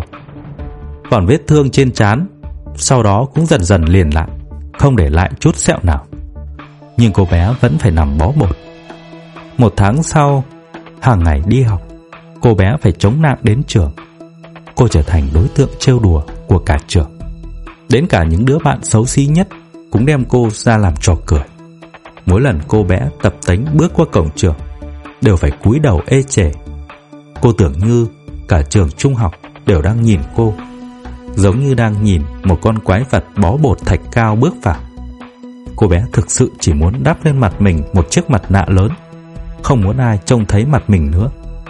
Còn vết thương trên trán sau đó cũng dần dần liền lại, không để lại chút sẹo nào. Nhưng cô bé vẫn phải nằm bó bột. Một tháng sau, hàng ngày đi học, cô bé phải chống nạn đến trường. Cô trở thành đối tượng trêu đùa của cả trường. Đến cả những đứa bạn xấu xí nhất cũng đem cô ra làm trò cười. Mỗi lần cô bé tập tễnh bước qua cổng trường, đều phải cúi đầu ê chề. Cô tưởng như cả trường trung học đều đang nhìn cô, giống như đang nhìn một con quái vật bó bột thạch cao bước vào. Cô bé thực sự chỉ muốn đắp lên mặt mình một chiếc mặt nạ lớn, không muốn ai trông thấy mặt mình nữa.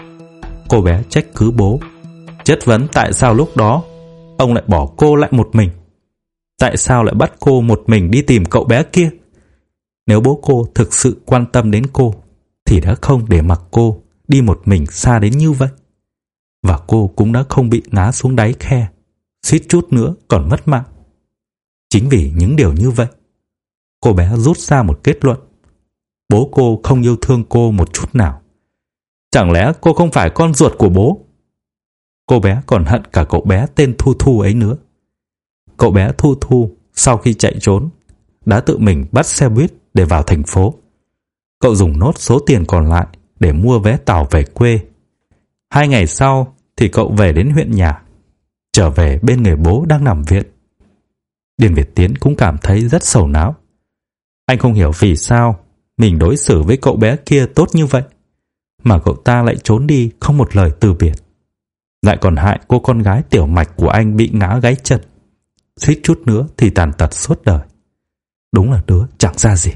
Cô bé trách cứ bố, chất vấn tại sao lúc đó ông lại bỏ cô lại một mình. Tại sao lại bắt cô một mình đi tìm cậu bé kia? Nếu bố cô thực sự quan tâm đến cô, thì đã không để mặc cô đi một mình xa đến như vậy. Và cô cũng đã không bị ngã xuống đáy khe, suýt chút nữa còn mất mạng. Chính vì những điều như vậy, cô bé rút ra một kết luận: bố cô không yêu thương cô một chút nào. Chẳng lẽ cô không phải con ruột của bố? Cô bé còn hận cả cậu bé tên Thu Thu ấy nữa. Cậu bé Thu Thu sau khi chạy trốn đã tự mình bắt xe buýt để vào thành phố. Cậu dùng nốt số tiền còn lại để mua vé tàu về quê. Hai ngày sau thì cậu về đến huyện nhà, trở về bên người bố đang nằm viện. Điền Việt Tiến cũng cảm thấy rất sầu não. Anh không hiểu vì sao mình đối xử với cậu bé kia tốt như vậy, mà cậu ta lại trốn đi không một lời từ biệt, lại còn hại cô con gái Tiểu Mạch của anh bị ngã gãy chân, suýt chút nữa thì tàn tật suốt đời. Đúng là đứa chẳng ra gì.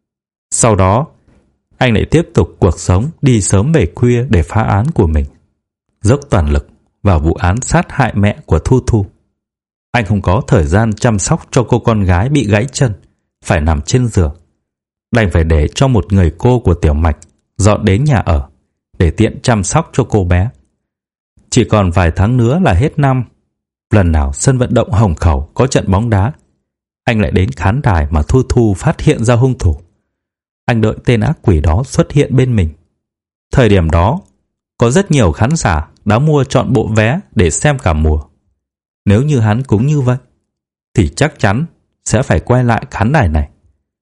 Sau đó, anh lại tiếp tục cuộc sống đi sớm về khuya để phá án của mình, dốc toàn lực vào vụ án sát hại mẹ của Thu Thu. Anh không có thời gian chăm sóc cho cô con gái bị gãy chân, phải nằm trên giường, đành phải để cho một người cô của Tiểu Mạch dọn đến nhà ở để tiện chăm sóc cho cô bé. Chỉ còn vài tháng nữa là hết năm. Lần nào sân vận động Hồng Khẩu có trận bóng đá, anh lại đến khán đài mà Thu Thu phát hiện ra hung thủ. Anh đợi tên ác quỷ đó xuất hiện bên mình. Thời điểm đó, có rất nhiều khán giả đã mua trọn bộ vé để xem cả mùa. Nếu như hắn cũng như vậy, thì chắc chắn sẽ phải quay lại khán đài này.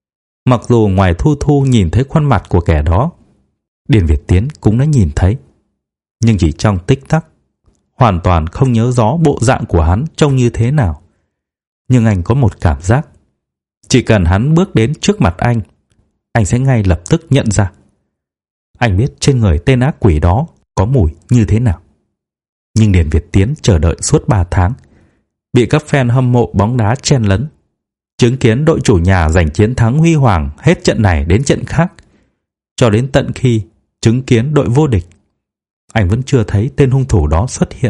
Mặc dù ngoài Thu Thu nhìn thấy khuôn mặt của kẻ đó, Điền Việt Tiến cũng đã nhìn thấy, nhưng chỉ trong tích tắc, hoàn toàn không nhớ rõ bộ dạng của hắn trông như thế nào. Nhưng anh có một cảm giác, chỉ cần hắn bước đến trước mặt anh, anh sẽ ngay lập tức nhận ra. Anh biết trên người tên ác quỷ đó có mùi như thế nào. Nhưng Điền Việt Tiến chờ đợi suốt ba tháng, bị các fan hâm mộ bóng đá chen lấn, chứng kiến đội chủ nhà giành chiến thắng huy hoàng hết trận này đến trận khác, cho đến tận khi chứng kiến đội vô địch, anh vẫn chưa thấy tên hung thủ đó xuất hiện.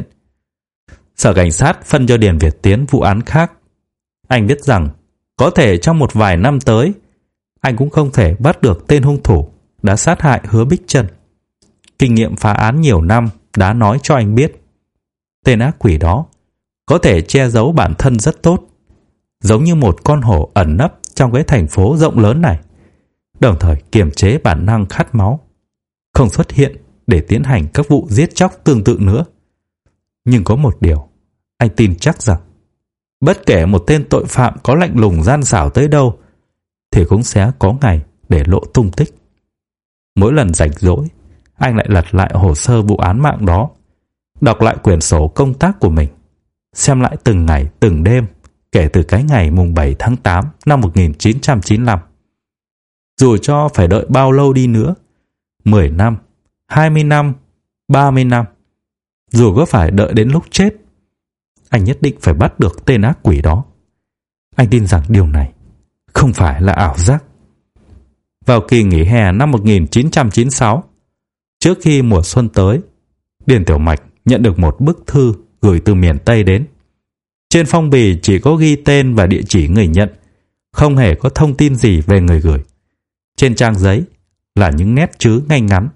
Sở cảnh sát phân cho Điền Việt Tiến vụ án khác. Anh biết rằng có thể trong một vài năm tới, anh cũng không thể bắt được tên hung thủ đã sát hại Hứa Bích Trân. Kinh nghiệm phá án nhiều năm đã nói cho anh biết, tên ác quỷ đó có thể che giấu bản thân rất tốt, giống như một con hổ ẩn nấp trong cái thành phố rộng lớn này, đồng thời kiềm chế bản năng khát máu, không xuất hiện để tiến hành các vụ giết chóc tương tự nữa. Nhưng có một điều, anh tin chắc rằng bất kể một tên tội phạm có lạnh lùng gian xảo tới đâu, thì cũng sẽ có ngày để lộ tung tích. Mỗi lần rảnh rỗi, anh lại lật lại hồ sơ vụ án mạng đó, đọc lại quyển sổ công tác của mình, xem lại từng ngày từng đêm kể từ cái ngày mùng bảy tháng tám năm một nghìn chín trăm chín mươi lăm. Dù cho phải đợi bao lâu đi nữa, mười năm, hai mươi năm, ba mươi năm, dù có phải đợi đến lúc chết, anh nhất định phải bắt được tên ác quỷ đó. Anh tin rằng điều này không phải là ảo giác. Vào kỳ nghỉ hè năm một nghìn chín trăm chín mươi sáu, trước khi mùa xuân tới, Điền Tiểu Mạch nhận được một bức thư gửi từ miền Tây đến. Trên phong bì chỉ có ghi tên và địa chỉ người nhận, không hề có thông tin gì về người gửi. Trên trang giấy là những nét chữ ngay ngắn.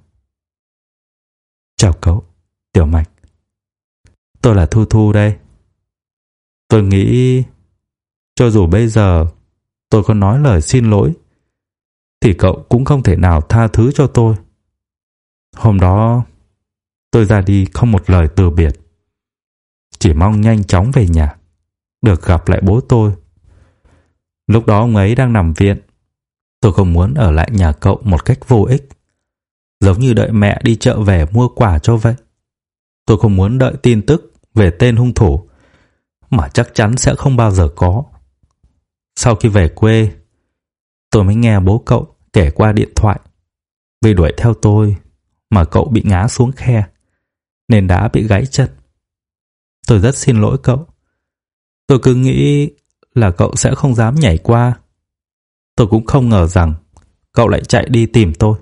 Chào cậu, Tiểu Mạch. Tôi là Thu Thu đây. Tôi nghĩ cho dù bây giờ tôi có nói lời xin lỗi thì cậu cũng không thể nào tha thứ cho tôi. Hôm đó tôi ra đi không một lời từ biệt, chỉ mong nhanh chóng về nhà, được gặp lại bố tôi. Lúc đó ông ấy đang nằm viện. Tôi không muốn ở lại nhà cậu một cách vô ích, giống như đợi mẹ đi chợ về mua quà cho vậy. Tôi không muốn đợi tin tức về tên hung thủ mà chắc chắn sẽ không bao giờ có. Sau khi về quê, tôi mới nghe bố cậu kể qua điện thoại vì đuổi theo tôi mà cậu bị ngã xuống khe nên đã bị gãy chân. Tôi rất xin lỗi cậu. Tôi cứ nghĩ là cậu sẽ không dám nhảy qua. Tôi cũng không ngờ rằng cậu lại chạy đi tìm tôi.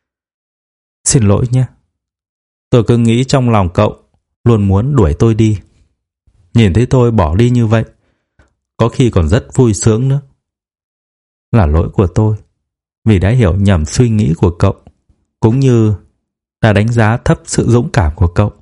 Xin lỗi nhé. Tôi cứ nghĩ trong lòng cậu luôn muốn đuổi tôi đi. Nhìn thấy tôi bỏ đi như vậy, có khi còn rất vui sướng nữa. Là lỗi của tôi vì đã hiểu nhầm suy nghĩ của cậu, cũng như đã đánh giá thấp sự dũng cảm của cậu.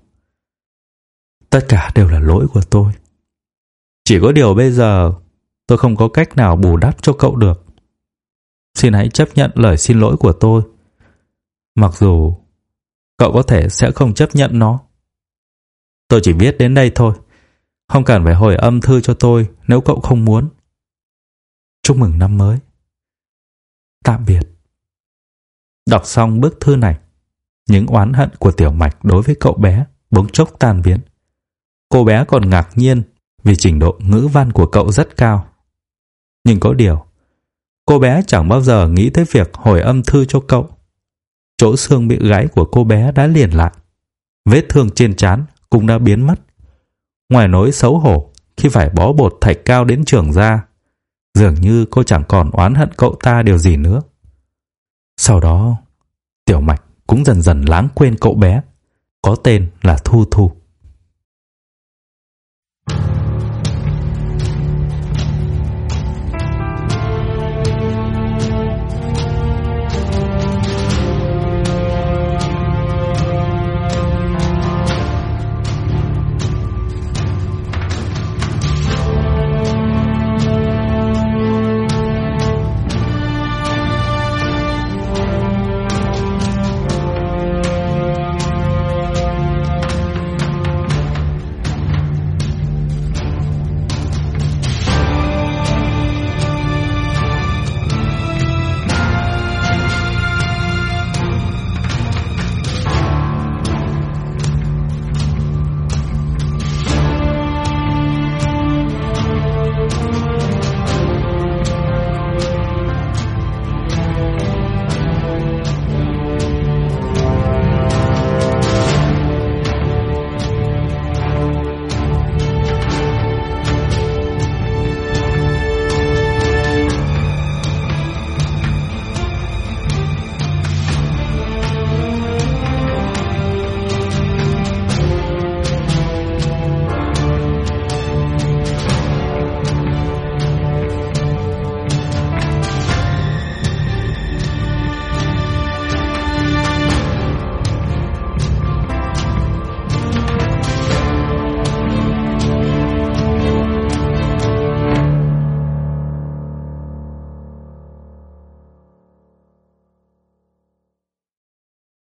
Tất cả đều là lỗi của tôi. Chỉ có điều bây giờ tôi không có cách nào bù đắp cho cậu được. Xin hãy chấp nhận lời xin lỗi của tôi, mặc dù cậu có thể sẽ không chấp nhận nó. Tôi chỉ viết đến đây thôi, không cần phải hồi âm thư cho tôi nếu cậu không muốn. Chúc mừng năm mới. Tạm biệt. Đọc xong bức thư này, những oán hận của Tiểu Mạch đối với cậu bé bỗng chốc tan biến. Cô bé còn ngạc nhiên vì trình độ ngữ văn của cậu rất cao. Nhưng có điều, cô bé chẳng bao giờ nghĩ tới việc hồi âm thư cho cậu. Chỗ xương bị gãy của cô bé đã liền lại. Vết thương trên trán cũng đã biến mất. Ngoài nỗi xấu hổ khi phải bó bột thạch cao đến trường ra, dường như cô chẳng còn oán hận cậu ta điều gì nữa. Sau đó, Tiểu Mạch cũng dần dần lãng quên cậu bé có tên là Thu Thu.